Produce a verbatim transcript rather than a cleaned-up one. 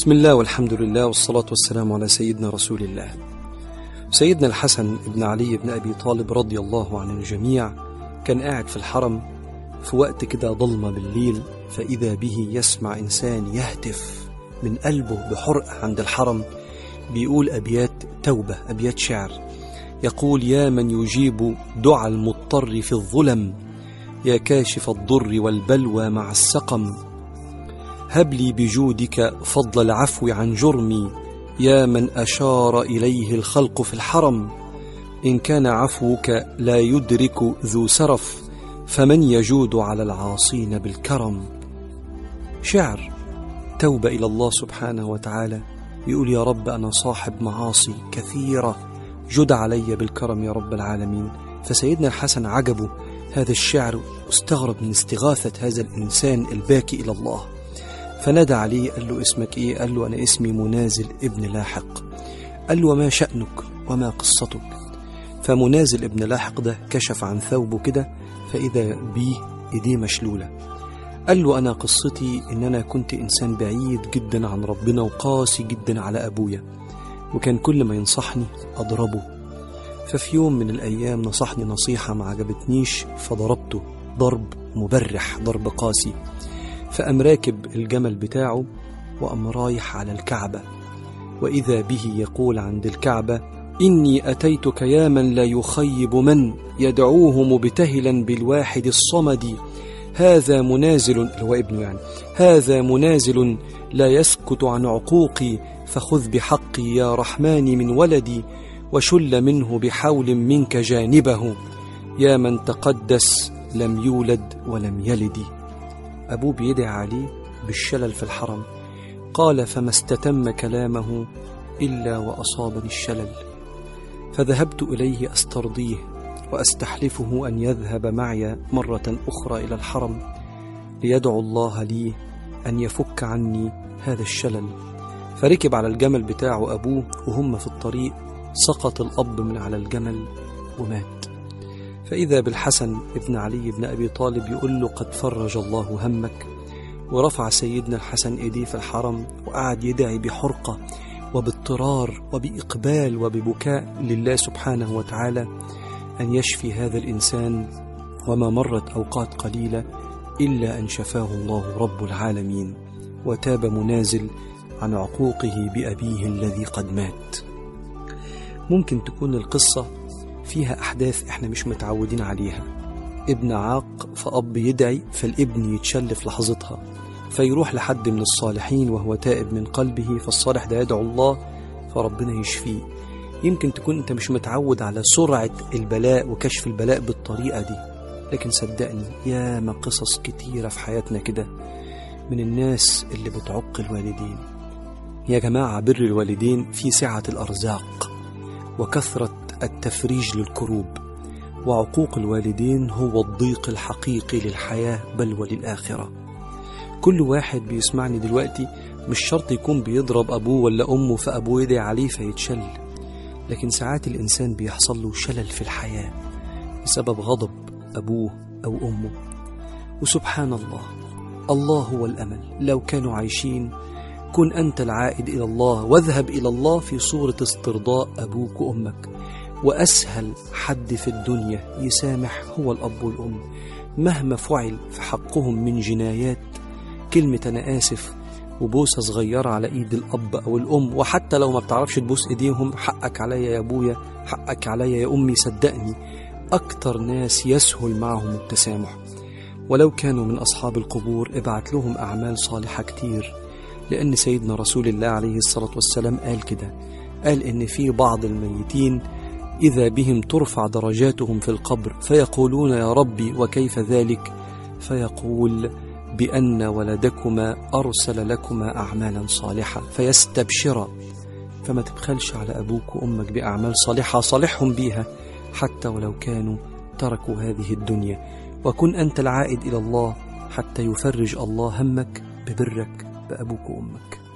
بسم الله والحمد لله والصلاة والسلام على سيدنا رسول الله. سيدنا الحسن بن علي بن أبي طالب رضي الله عن الجميع كان قاعد في الحرم في وقت كده ضلمة بالليل، فإذا به يسمع إنسان يهتف من قلبه بحرق عند الحرم بيقول أبيات توبة، أبيات شعر، يقول: يا من يجيب دعاء المضطر في الظلم، يا كاشف الضر والبلوى مع السقم، هب لي بجودك فضل العفو عن جرمي، يا من أشار إليه الخلق في الحرم، إن كان عفوك لا يدرك ذو سرف، فمن يجود على العاصين بالكرم. شعر توبة إلى الله سبحانه وتعالى، يقول: يا رب أنا صاحب معاصي كثيرة، جد علي بالكرم يا رب العالمين. فسيدنا الحسن عجبه هذا الشعر واستغرب من استغاثة هذا الإنسان الباكي إلى الله، فنادى عليه قال له: اسمك إيه؟ قال له: أنا اسمي منازل ابن لاحق. قال له: وما شأنك وما قصتك؟ فمنازل ابن لاحق ده كشف عن ثوبه كده، فإذا بيه إيديه مشلولة. قال له: أنا قصتي إن أنا كنت إنسان بعيد جدا عن ربنا وقاسي جدا على أبويا، وكان كل ما ينصحني أضربه. ففي يوم من الأيام نصحني نصيحة ما عجبتنيش فضربته ضرب مبرح، ضرب قاسي. فأم راكب الجمل بتاعه وأم رايح على الكعبة، وإذا به يقول عند الكعبة: إني أتيتك يا من لا يخيب من يدعوه مبتهلا بالواحد الصمد، هذا منازل، هو ابنه يعني، هذا منازل لا يسكت عن عقوقي، فخذ بحقي يا رحمن من ولدي، وشل منه بحول منك جانبه، يا من تقدس لم يولد ولم يلد. أبوه بيدعي عليه بالشلل في الحرم. قال: فما استتم كلامه إلا وأصابني الشلل، فذهبت إليه أسترضيه وأستحلفه أن يذهب معي مرة أخرى إلى الحرم ليدعو الله لي أن يفك عني هذا الشلل. فركب على الجمل بتاعه أبوه، وهم في الطريق سقط الأب من على الجمل ومات. فإذا بالحسن ابن علي بن أبي طالب يقول له: قد فرج الله همك. ورفع سيدنا الحسن إيديه في الحرم وقعد يدعي بحرقة وباضطرار وبإقبال وببكاء لله سبحانه وتعالى أن يشفي هذا الإنسان. وما مرت أوقات قليلة إلا أن شفاه الله رب العالمين، وتاب منازل عن عقوقه بأبيه الذي قد مات. ممكن تكون القصة فيها أحداث إحنا مش متعودين عليها. ابن عاق فأب يدعي فالابن يتشل في لحظتها، فيروح لحد من الصالحين وهو تائب من قلبه، فالصالح ده يدعو الله فربنا يشفيه. يمكن تكون أنت مش متعود على سرعة البلاء وكشف البلاء بالطريقة دي، لكن صدقني ياما قصص كتيرة في حياتنا كده من الناس اللي بتعق الوالدين. يا جماعة، بر الوالدين في سعة الأرزاق وكثرة التفريج للكروب، وعقوق الوالدين هو الضيق الحقيقي للحياة بل وللآخرة. كل واحد بيسمعني دلوقتي مش شرط يكون بيضرب أبوه ولا أمه فأبوه يدعي عليه فيتشل، لكن ساعات الإنسان بيحصل له شلل في الحياة بسبب غضب أبوه أو أمه. وسبحان الله، الله هو الأمل. لو كانوا عايشين كن أنت العائد إلى الله، واذهب إلى الله في صورة استرضاء أبوك وأمك. وأسهل حد في الدنيا يسامح هو الأب والأم، مهما فعل في حقهم من جنايات. كلمة أنا آسف وبوسة صغيرة على إيد الأب أو الأم، وحتى لو ما بتعرفش تبوس إيديهم، حقك عليا يا أبويا، حقك عليا يا أمي. صدقني أكتر ناس يسهل معهم التسامح. ولو كانوا من أصحاب القبور ابعت لهم أعمال صالحة كتير، لأن سيدنا رسول الله عليه الصلاة والسلام قال كده، قال إن في بعض الميتين إذا بهم ترفع درجاتهم في القبر فيقولون: يا ربي وكيف ذلك؟ فيقول: بأن ولدكما أرسل لكما أعمالا صالحة فيستبشرا. فما تبخلش على أبوك وأمك بأعمال صالحة، صالحهم بيها حتى ولو كانوا تركوا هذه الدنيا. وكن أنت العائد إلى الله حتى يفرج الله همك ببرك بأبوك وأمك.